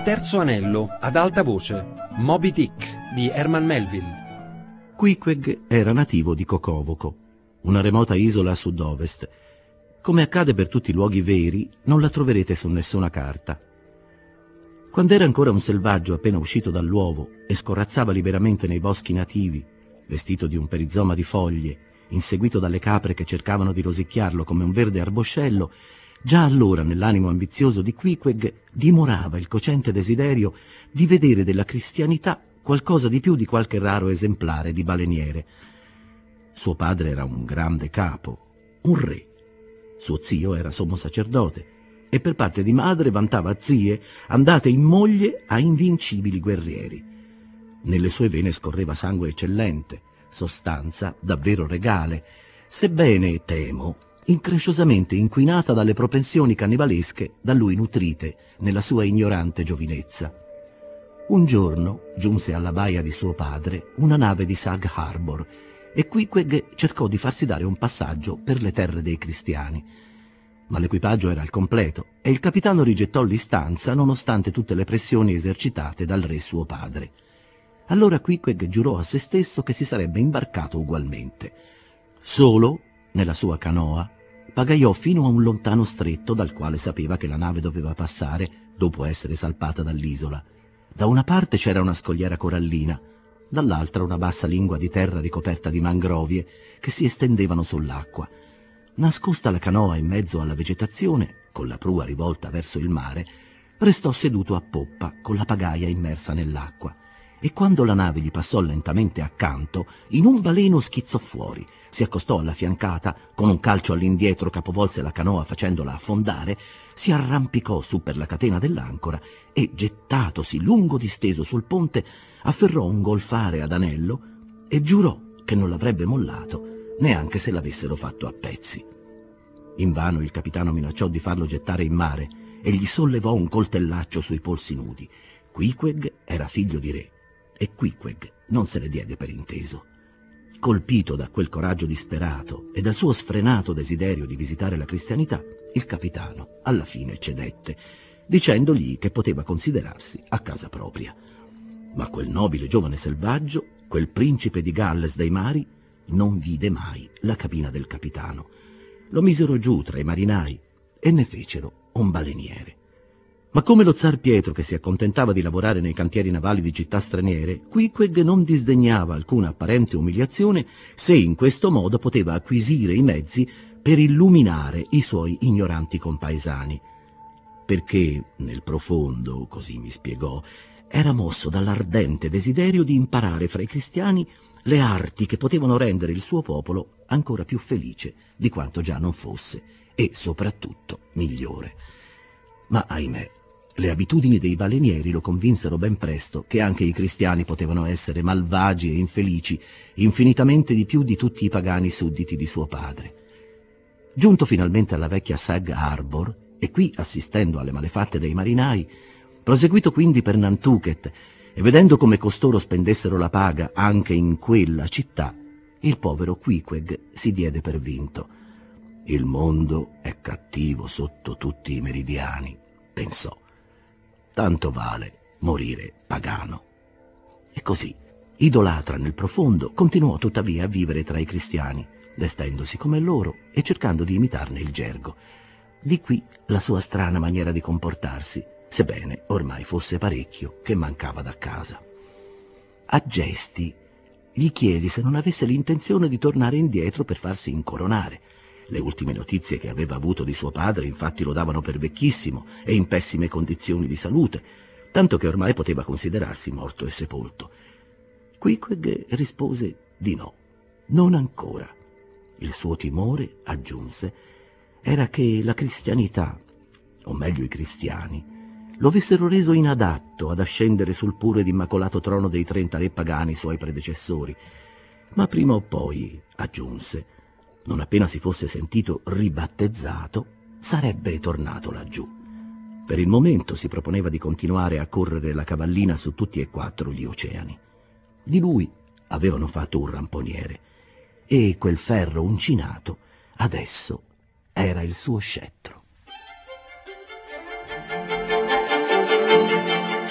terzo anello, ad alta voce, Moby Dick di Herman Melville. Queequeg era nativo di Cocovoco, una remota isola a sud-ovest. Come accade per tutti i luoghi veri, non la troverete su nessuna carta. Quando era ancora un selvaggio appena uscito dall'uovo e scorazzava liberamente nei boschi nativi, vestito di un perizoma di foglie, inseguito dalle capre che cercavano di rosicchiarlo come un verde arboscello, già allora nell'animo ambizioso di Queequeg dimorava il cocente desiderio di vedere della cristianità qualcosa di più di qualche raro esemplare di baleniere. Suo padre era un grande capo, un re. Suo zio era sommo sacerdote e per parte di madre vantava zie andate in moglie a invincibili guerrieri. Nelle sue vene scorreva sangue eccellente, sostanza davvero regale, sebbene, temo, incresciosamente inquinata dalle propensioni cannibalesche da lui nutrite nella sua ignorante giovinezza. Un giorno giunse alla baia di suo padre una nave di Sag Harbor e Queequeg cercò di farsi dare un passaggio per le terre dei cristiani. Ma l'equipaggio era al completo e il capitano rigettò l'istanza nonostante tutte le pressioni esercitate dal re suo padre. Allora Queequeg giurò a se stesso che si sarebbe imbarcato ugualmente. Solo, nella sua canoa, pagaiò fino a un lontano stretto dal quale sapeva che la nave doveva passare dopo essere salpata dall'isola. Da una parte c'era una scogliera corallina, dall'altra una bassa lingua di terra ricoperta di mangrovie che si estendevano sull'acqua. Nascosta la canoa in mezzo alla vegetazione, con la prua rivolta verso il mare, restò seduto a poppa con la pagaia immersa nell'acqua. E quando la nave gli passò lentamente accanto, in un baleno schizzò fuori, si accostò alla fiancata, con un calcio all'indietro capovolse la canoa facendola affondare, si arrampicò su per la catena dell'ancora e, gettatosi lungo disteso sul ponte, afferrò un golfare ad anello e giurò che non l'avrebbe mollato, neanche se l'avessero fatto a pezzi. Invano il capitano minacciò di farlo gettare in mare e gli sollevò un coltellaccio sui polsi nudi. Queequeg era figlio di re e Queequeg non se ne diede per inteso. Colpito da quel coraggio disperato e dal suo sfrenato desiderio di visitare la cristianità, il capitano alla fine cedette, dicendogli che poteva considerarsi a casa propria. Ma quel nobile giovane selvaggio, quel principe di Galles dei mari, non vide mai la cabina del capitano. Lo misero giù tra i marinai e ne fecero un baleniere. Ma come lo zar Pietro, che si accontentava di lavorare nei cantieri navali di città straniere, Queequeg non disdegnava alcuna apparente umiliazione se in questo modo poteva acquisire i mezzi per illuminare i suoi ignoranti compaesani. Perché nel profondo, così mi spiegò, era mosso dall'ardente desiderio di imparare fra i cristiani le arti che potevano rendere il suo popolo ancora più felice di quanto già non fosse e soprattutto migliore. Ma ahimè, le abitudini dei balenieri lo convinsero ben presto che anche i cristiani potevano essere malvagi e infelici, infinitamente di più di tutti i pagani sudditi di suo padre. Giunto finalmente alla vecchia Sag Harbor, e qui assistendo alle malefatte dei marinai, proseguito quindi per Nantucket, e vedendo come costoro spendessero la paga anche in quella città, il povero Queequeg si diede per vinto. Il mondo è cattivo sotto tutti i meridiani, pensò. Tanto vale morire pagano. E così, idolatra nel profondo, continuò tuttavia a vivere tra i cristiani, vestendosi come loro e cercando di imitarne il gergo. Di qui la sua strana maniera di comportarsi, sebbene ormai fosse parecchio che mancava da casa. A gesti gli chiesi se non avesse l'intenzione di tornare indietro per farsi incoronare. Le ultime notizie che aveva avuto di suo padre infatti lo davano per vecchissimo e in pessime condizioni di salute, tanto che ormai poteva considerarsi morto e sepolto. Queequeg rispose di no, non ancora. Il suo timore, aggiunse, era che la cristianità, o meglio i cristiani, lo avessero reso inadatto ad ascendere sul puro ed immacolato trono dei 30 re pagani suoi predecessori. Ma prima o poi, aggiunse, non appena si fosse sentito ribattezzato, sarebbe tornato laggiù. Per il momento si proponeva di continuare a correre la cavallina su tutti e 4 gli oceani. Di lui avevano fatto un ramponiere e quel ferro uncinato adesso era il suo scettro.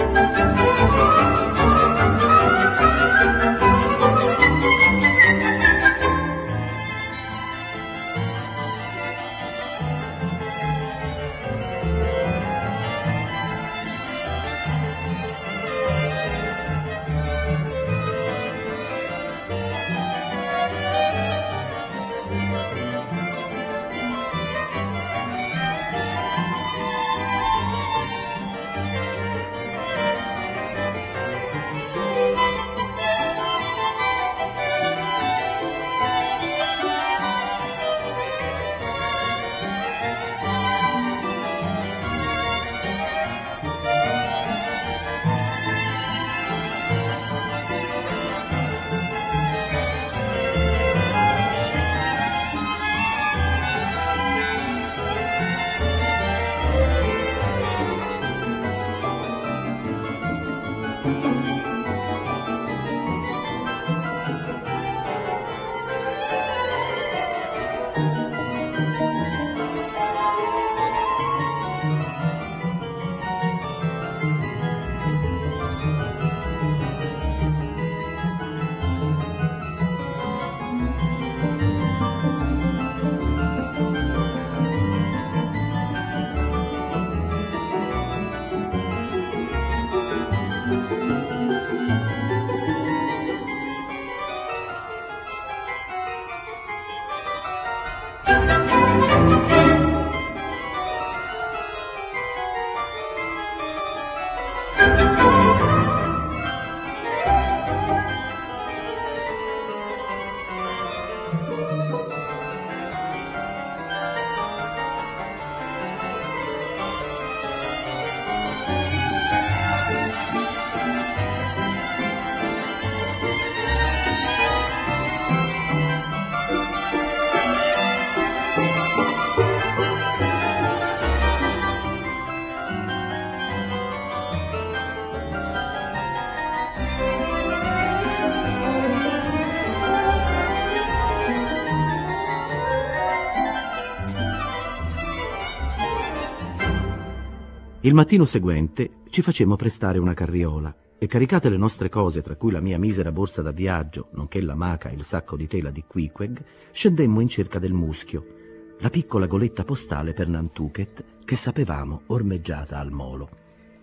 Il mattino seguente ci facemmo prestare una carriola e, caricate le nostre cose, tra cui la mia misera borsa da viaggio, nonché l'amaca e il sacco di tela di Queequeg, scendemmo in cerca del Muschio, la piccola goletta postale per Nantucket che sapevamo ormeggiata al molo.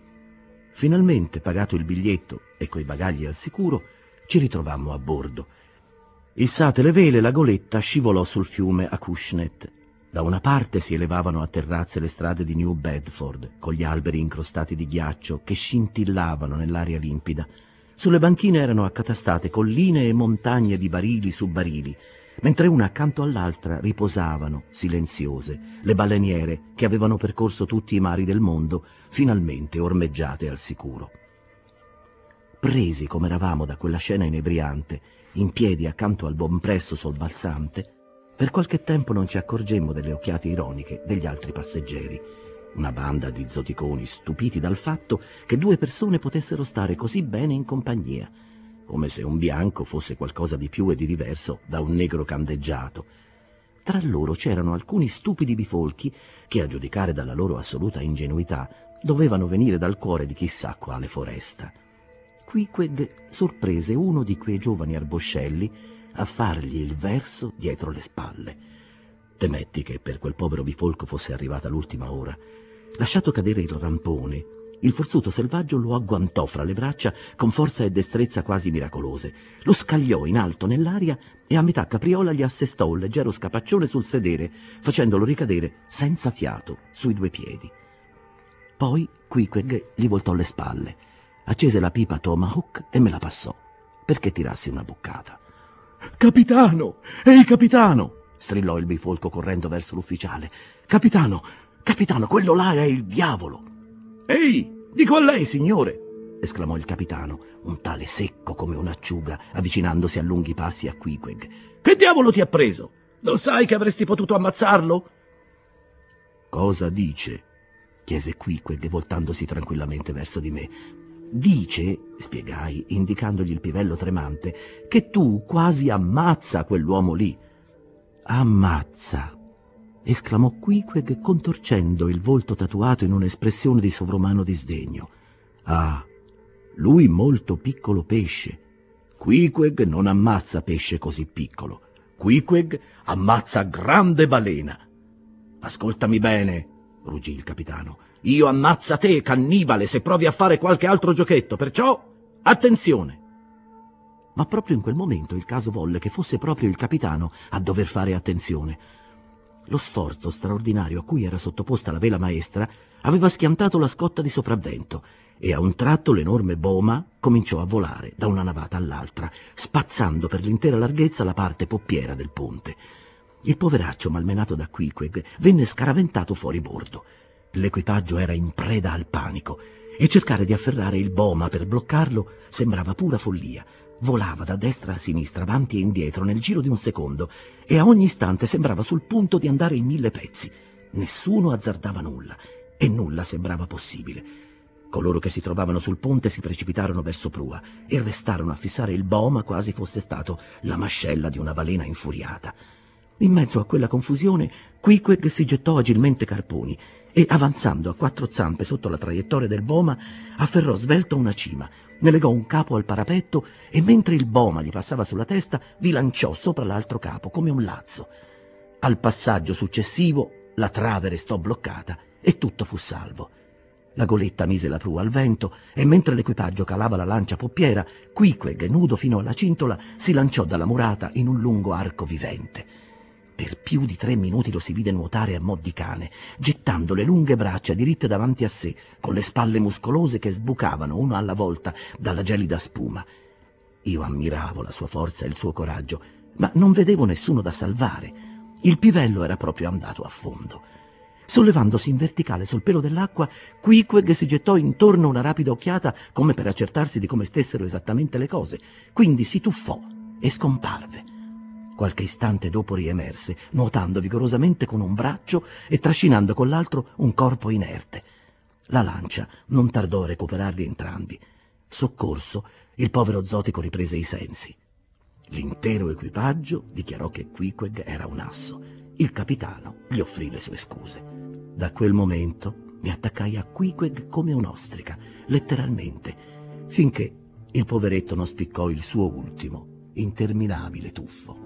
Finalmente, pagato il biglietto e coi bagagli al sicuro, ci ritrovammo a bordo. Issate le vele, la goletta scivolò sul fiume Acushnet. Da una parte si elevavano a terrazze le strade di New Bedford, con gli alberi incrostati di ghiaccio che scintillavano nell'aria limpida. Sulle banchine erano accatastate colline e montagne di barili su barili, mentre una accanto all'altra riposavano, silenziose, le baleniere che avevano percorso tutti i mari del mondo, finalmente ormeggiate al sicuro. Presi come eravamo da quella scena inebriante, in piedi accanto al bompresso sobbalzante, per qualche tempo non ci accorgemmo delle occhiate ironiche degli altri passeggeri, una banda di zoticoni stupiti dal fatto che due persone potessero stare così bene in compagnia, come se un bianco fosse qualcosa di più e di diverso da un negro candeggiato. Tra loro c'erano alcuni stupidi bifolchi che, a giudicare dalla loro assoluta ingenuità, dovevano venire dal cuore di chissà quale foresta. Queequeg sorprese uno di quei giovani arboscelli a fargli il verso dietro le spalle. Temetti che per quel povero bifolco fosse arrivata l'ultima ora. Lasciato cadere il rampone, il forzuto selvaggio lo agguantò fra le braccia con forza e destrezza quasi miracolose, lo scagliò in alto nell'aria e a metà capriola gli assestò un leggero scapaccione sul sedere, facendolo ricadere senza fiato sui due piedi. Poi Queequeg gli voltò le spalle, accese la pipa Tomahawk e me la passò, perché tirassi una boccata. «Capitano! Ehi, capitano!» strillò il bifolco correndo verso l'ufficiale. «Capitano! Capitano, quello là è il diavolo!» «Ehi, dico a lei, signore!» esclamò il capitano, un tale secco come un'acciuga, avvicinandosi a lunghi passi a Queequeg. «Che diavolo ti ha preso? Lo sai che avresti potuto ammazzarlo?» «Cosa dice?» chiese Queequeg, voltandosi tranquillamente verso di me. «Dice», spiegai, indicandogli il pivello tremante, «che tu quasi ammazza quell'uomo lì». «Ammazza», esclamò Queequeg contorcendo il volto tatuato in un'espressione di sovrumano disdegno. «Ah, lui molto piccolo pesce. Queequeg non ammazza pesce così piccolo. Queequeg ammazza grande balena. Ascoltami bene, ruggì il capitano. Io ammazza te, cannibale, se provi a fare qualche altro giochetto, perciò attenzione. Ma proprio in quel momento il caso volle che fosse proprio il capitano a dover fare attenzione. Lo sforzo straordinario a cui era sottoposta la vela maestra aveva schiantato la scotta di sopravvento e a un tratto l'enorme boma cominciò a volare da una navata all'altra, spazzando per l'intera larghezza la parte poppiera del ponte. Il poveraccio, malmenato da Queequeg, venne scaraventato fuori bordo. L'equipaggio era in preda al panico e cercare di afferrare il boma per bloccarlo sembrava pura follia. Volava da destra a sinistra, avanti e indietro, nel giro di un secondo, e a ogni istante sembrava sul punto di andare in 1000 pezzi. Nessuno azzardava nulla, e nulla sembrava possibile. Coloro che si trovavano sul ponte si precipitarono verso prua e restarono a fissare il boma quasi fosse stato la mascella di una balena infuriata. In mezzo a quella confusione, Queequeg si gettò agilmente carponi e, avanzando a 4 zampe sotto la traiettoria del boma, afferrò svelto una cima, ne legò un capo al parapetto e, mentre il boma gli passava sulla testa, vi lanciò sopra l'altro capo come un lazzo. Al passaggio successivo la trave restò bloccata e tutto fu salvo. La goletta mise la prua al vento e, mentre l'equipaggio calava la lancia poppiera, Queequeg, nudo fino alla cintola, si lanciò dalla murata in un lungo arco vivente. Per più di 3 minuti lo si vide nuotare a mo' di cane, gettando le lunghe braccia diritte davanti a sé, con le spalle muscolose che sbucavano una alla volta dalla gelida spuma. Io ammiravo la sua forza e il suo coraggio, ma non vedevo nessuno da salvare. Il pivello era proprio andato a fondo. Sollevandosi in verticale sul pelo dell'acqua, Queequeg si gettò intorno una rapida occhiata come per accertarsi di come stessero esattamente le cose, quindi si tuffò e scomparve. Qualche istante dopo riemerse, nuotando vigorosamente con un braccio e trascinando con l'altro un corpo inerte. La lancia non tardò a recuperarli entrambi. Soccorso, il povero zotico riprese i sensi. L'intero equipaggio dichiarò che Queequeg era un asso. Il capitano gli offrì le sue scuse. Da quel momento mi attaccai a Queequeg come un'ostrica, letteralmente, finché il poveretto non spiccò il suo ultimo, interminabile tuffo.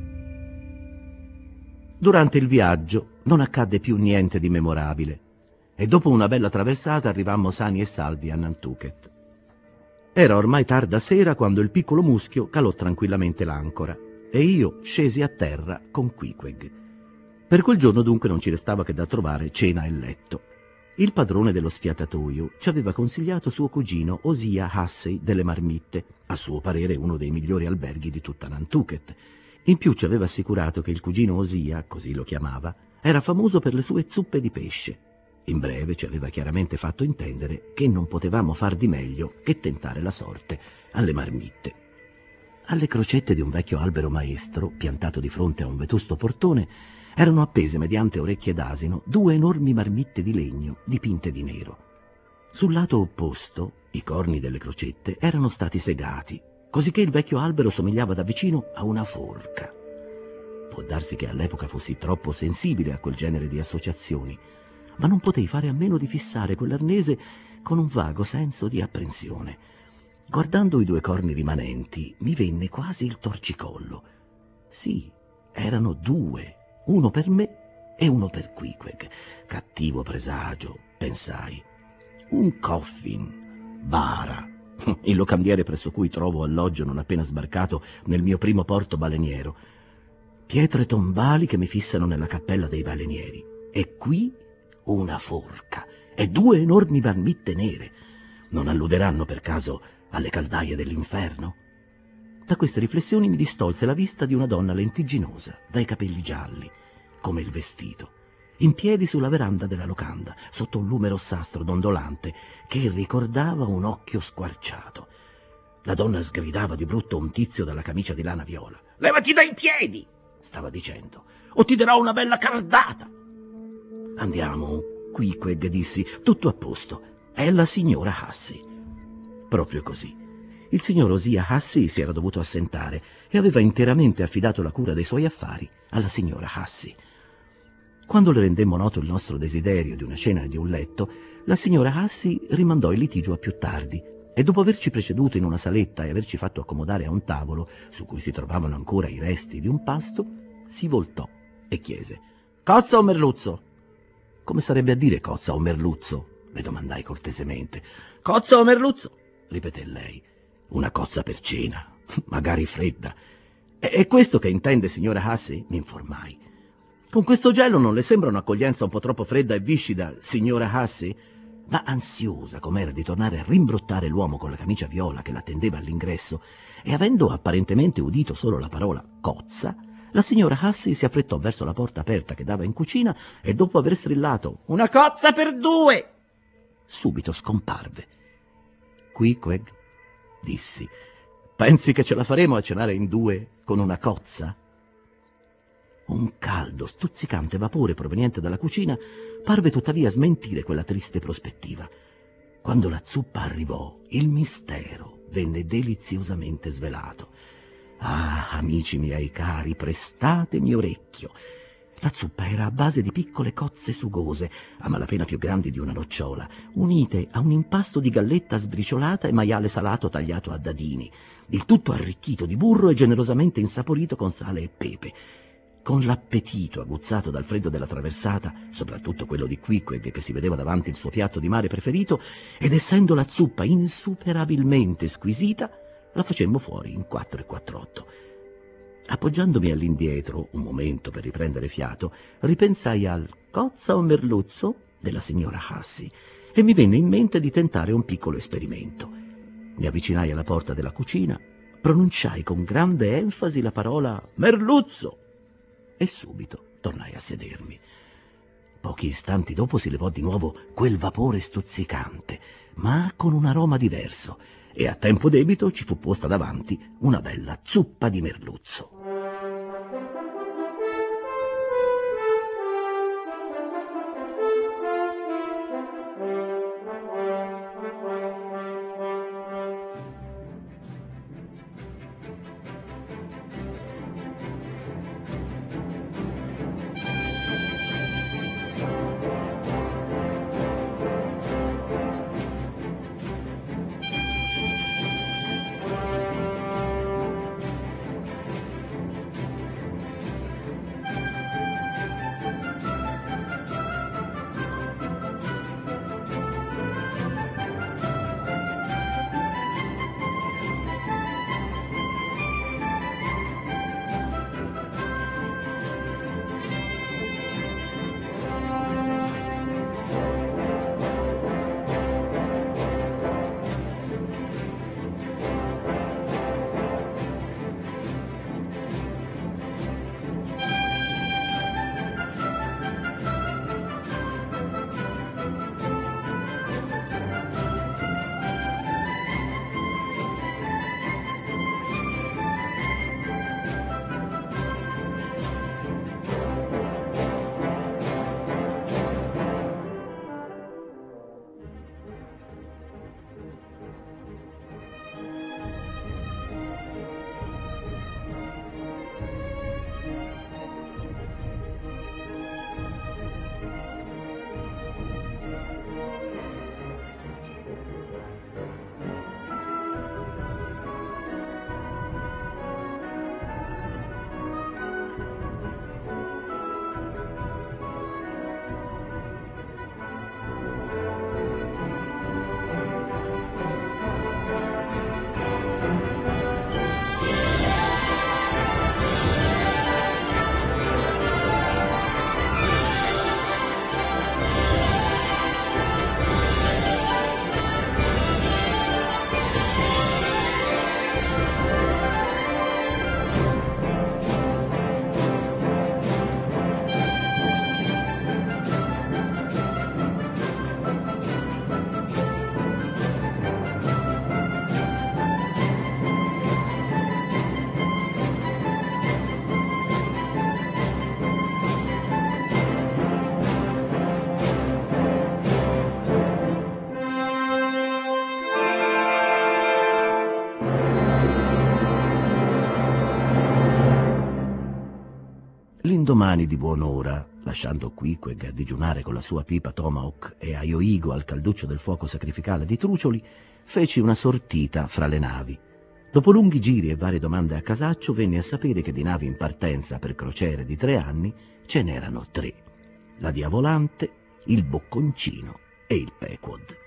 Durante il viaggio non accadde più niente di memorabile. e dopo una bella traversata arrivammo sani e salvi a Nantucket. Era ormai tarda sera quando il piccolo muschio calò tranquillamente l'ancora e io scesi a terra con Queequeg. Per quel giorno dunque non ci restava che da trovare cena e letto. Il padrone dello sfiatatoio ci aveva consigliato suo cugino Osia Hussey delle Marmitte, a suo parere uno dei migliori alberghi di tutta Nantucket. In più ci aveva assicurato che il cugino Osia, così lo chiamava, era famoso per le sue zuppe di pesce. In breve ci aveva chiaramente fatto intendere che non potevamo far di meglio che tentare la sorte alle marmitte. Alle crocette di un vecchio albero maestro, piantato di fronte a un vetusto portone, erano appese mediante orecchie d'asino 2 enormi marmitte di legno dipinte di nero. Sul lato opposto, i corni delle crocette erano stati segati, cosicché il vecchio albero somigliava da vicino a una forca. Può darsi che all'epoca fossi troppo sensibile a quel genere di associazioni, ma non potei fare a meno di fissare quell'arnese con un vago senso di apprensione. Guardando i 2 corni rimanenti, mi venne quasi il torcicollo. Sì, erano 2, uno per me e uno per Queequeg. Cattivo presagio, pensai. Un coffin, bara, il locandiere presso cui trovo alloggio non appena sbarcato nel mio primo porto baleniero. Pietre tombali che mi fissano nella cappella dei balenieri. E qui una forca e 2 enormi marmitte nere. Non alluderanno per caso alle caldaie dell'inferno? Da queste riflessioni mi distolse la vista di una donna lentigginosa, dai capelli gialli, come il vestito, in piedi sulla veranda della locanda, sotto un lume rossastro dondolante che ricordava un occhio squarciato. La donna sgridava di brutto un tizio dalla camicia di lana viola. «Levati dai piedi!» stava dicendo, «o ti darò una bella cardata!» «Andiamo, Queequeg», dissi, «tutto a posto. È la signora Hussey». Proprio così. Il signor Osia Hussey si era dovuto assentare e aveva interamente affidato la cura dei suoi affari alla signora Hussey. Quando le rendemmo noto il nostro desiderio di una cena e di un letto, la signora Hussey rimandò il litigio a più tardi e dopo averci preceduto in una saletta e averci fatto accomodare a un tavolo su cui si trovavano ancora i resti di un pasto, si voltò e chiese: «Cozza o merluzzo?» «Come sarebbe a dire cozza o merluzzo?» le domandai cortesemente. «Cozza o merluzzo?» ripeté lei. «Una cozza per cena, magari fredda». «È questo che intende, signora Hussey?» mi informai. «Con questo gelo non le sembra un'accoglienza un po' troppo fredda e viscida, signora Hussey?» Ma ansiosa com'era di tornare a rimbrottare l'uomo con la camicia viola che l'attendeva all'ingresso, e avendo apparentemente udito solo la parola cozza, la signora Hussey si affrettò verso la porta aperta che dava in cucina e dopo aver strillato «Una cozza per 2!» subito scomparve. «Queequeg», dissi, «pensi che ce la faremo a cenare in 2 con una cozza?» Un caldo, stuzzicante vapore proveniente dalla cucina parve tuttavia smentire quella triste prospettiva. Quando la zuppa arrivò, il mistero venne deliziosamente svelato. Ah, amici miei cari, prestatemi orecchio. La zuppa era a base di piccole cozze sugose, a malapena più grandi di una nocciola, unite a un impasto di galletta sbriciolata e maiale salato tagliato a dadini, il tutto arricchito di burro e generosamente insaporito con sale e pepe. Con l'appetito aguzzato dal freddo della traversata, soprattutto quello di Queequeg che si vedeva davanti il suo piatto di mare preferito, ed essendo la zuppa insuperabilmente squisita, la facemmo fuori in 4 e 4/8. Appoggiandomi all'indietro un momento per riprendere fiato, ripensai al cozza o merluzzo della signora Hussey e mi venne in mente di tentare un piccolo esperimento. Mi avvicinai alla porta della cucina, pronunciai con grande enfasi la parola merluzzo e subito tornai a sedermi. Pochi istanti dopo si levò di nuovo quel vapore stuzzicante, ma con un aroma diverso, e a tempo debito ci fu posta davanti una bella zuppa di merluzzo. l'indomani di buon'ora, lasciando Queequeg a digiunare con la sua pipa Tomahawk e Aioigo al calduccio del fuoco sacrificale di trucioli, feci una sortita fra le navi. Dopo lunghi giri e varie domande a casaccio, venne a sapere che di navi in partenza per crociere di 3 anni ce n'erano 3: la Diavolante, il Bocconcino e il Pequod.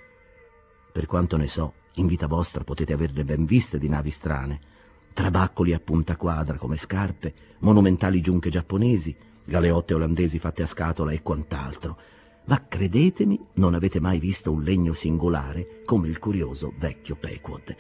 Per quanto ne so, in vita vostra potete averne ben viste di navi strane: trabaccoli a punta quadra come scarpe, monumentali giunche giapponesi, galeotte olandesi fatte a scatola e quant'altro, ma credetemi, non avete mai visto un legno singolare come il curioso vecchio Pequod.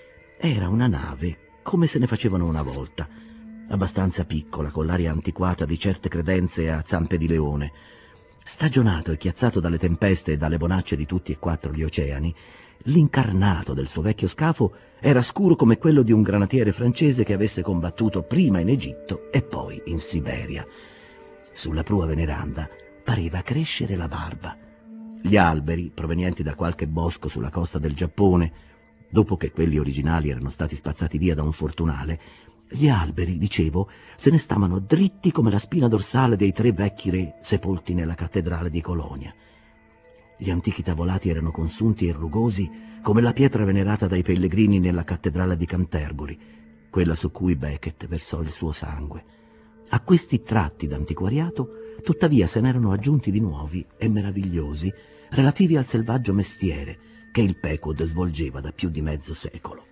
Era una nave come se ne facevano una volta, abbastanza piccola, con l'aria antiquata di certe credenze a zampe di leone. Stagionato e chiazzato dalle tempeste e dalle bonacce di tutti e 4 gli oceani, l'incarnato del suo vecchio scafo era scuro come quello di un granatiere francese che avesse combattuto prima in Egitto e poi in Siberia. Sulla prua veneranda pareva crescere la barba. Gli alberi, provenienti da qualche bosco sulla costa del Giappone, dopo che quelli originali erano stati spazzati via da un fortunale, gli alberi, dicevo, se ne stavano dritti come la spina dorsale dei 3 vecchi re sepolti nella cattedrale di Colonia. Gli antichi tavolati erano consunti e rugosi come la pietra venerata dai pellegrini nella cattedrale di Canterbury, quella su cui Becket versò il suo sangue. A questi tratti d'antiquariato, tuttavia, se n'erano aggiunti di nuovi e meravigliosi, relativi al selvaggio mestiere che il Pequod svolgeva da più di mezzo secolo.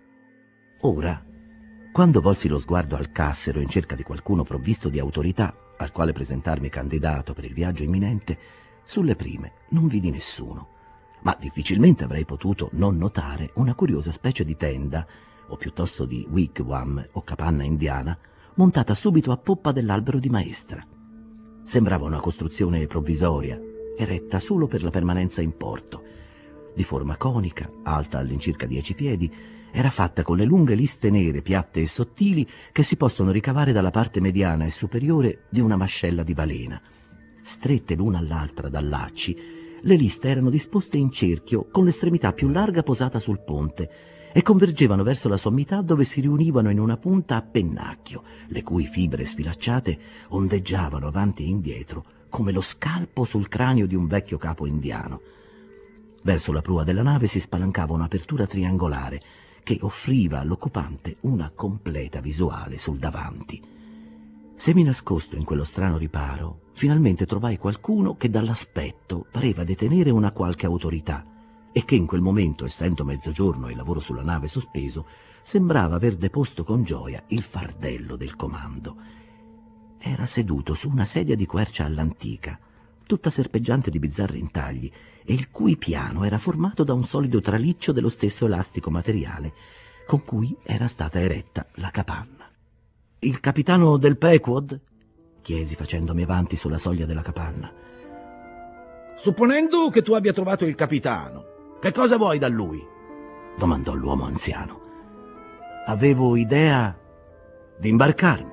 Ora, quando volsi lo sguardo al cassero in cerca di qualcuno provvisto di autorità al quale presentarmi candidato per il viaggio imminente, sulle prime non vidi nessuno, ma difficilmente avrei potuto non notare una curiosa specie di tenda, o piuttosto di wigwam o capanna indiana, montata subito a poppa dell'albero di maestra. Sembrava una costruzione provvisoria, eretta solo per la permanenza in porto. Di forma conica, alta all'incirca 10 piedi, era fatta con le lunghe liste nere, piatte e sottili, che si possono ricavare dalla parte mediana e superiore di una mascella di balena. Strette l'una all'altra da lacci, le liste erano disposte in cerchio, con l'estremità più larga posata sul ponte, e convergevano verso la sommità, dove si riunivano in una punta a pennacchio, le cui fibre sfilacciate ondeggiavano avanti e indietro come lo scalpo sul cranio di un vecchio capo indiano. Verso la prua della nave si spalancava un'apertura triangolare che offriva all'occupante una completa visuale sul davanti. Semi nascosto in quello strano riparo, finalmente trovai qualcuno che dall'aspetto pareva detenere una qualche autorità e che in quel momento, essendo mezzogiorno e il lavoro sulla nave sospeso, sembrava aver deposto con gioia il fardello del comando. Era seduto su una sedia di quercia all'antica, tutta serpeggiante di bizzarri intagli, e il cui piano era formato da un solido traliccio dello stesso elastico materiale con cui era stata eretta la capanna. «Il capitano del Pequod?» chiesi facendomi avanti sulla soglia della capanna. «Supponendo che tu abbia trovato il capitano, che cosa vuoi da lui?» domandò l'uomo anziano. «Avevo idea di imbarcarmi».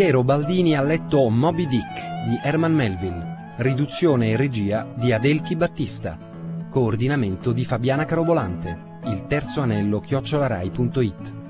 Piero Baldini ha letto Moby Dick di Herman Melville, riduzione e regia di Adelchi Battista, coordinamento di Fabiana Carobolante, il terzo anello @rai.it.